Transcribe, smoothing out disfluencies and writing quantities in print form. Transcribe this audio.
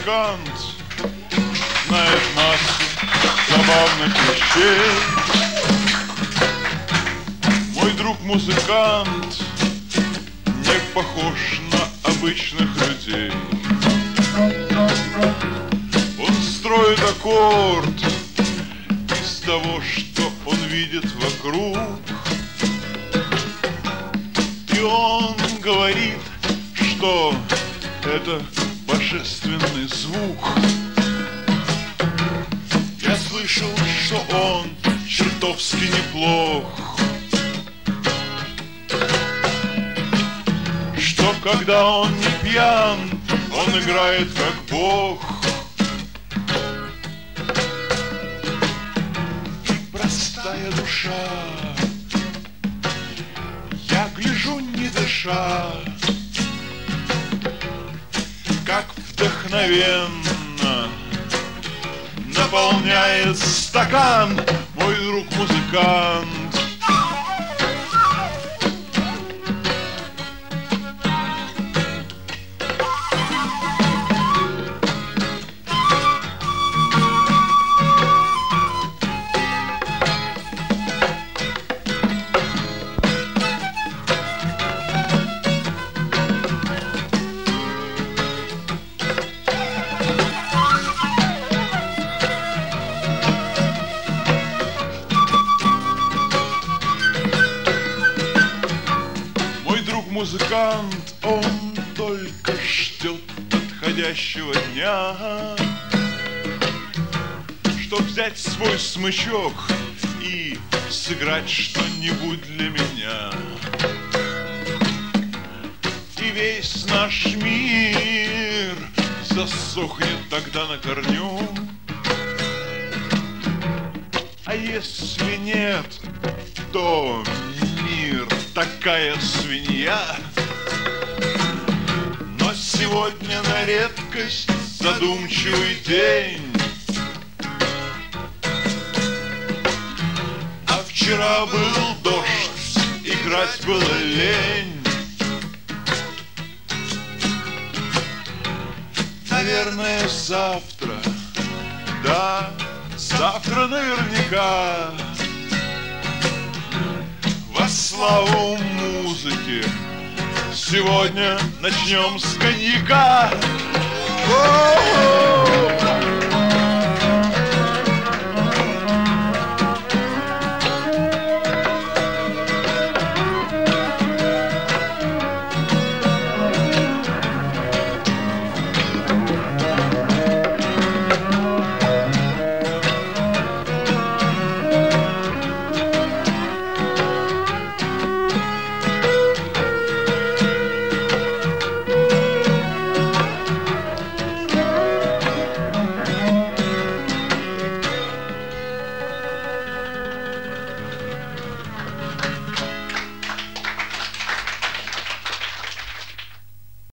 музыкант знает массу забавных вещей. Мой друг музыкант не похож на обычных людей. Он строит аккорд из того, что он видит вокруг. И он говорит, что это божественный звук. Я слышал, что он чертовски неплох, что когда он не пьян, он играет как бог. И простая душа, я гляжу не дыша, как вдохновенно наполняет стакан мой друг музыкант. Музыкант, он только ждет подходящего дня, чтоб взять свой смычок и сыграть что-нибудь для меня. И весь наш мир засохнет тогда на корню. А если нет, то мир такая свинья. Но сегодня на редкость задумчивый день, а вчера был дождь, играть было лень. Наверное, завтра, да, завтра наверняка во славу музыки сегодня начнем с коньяка.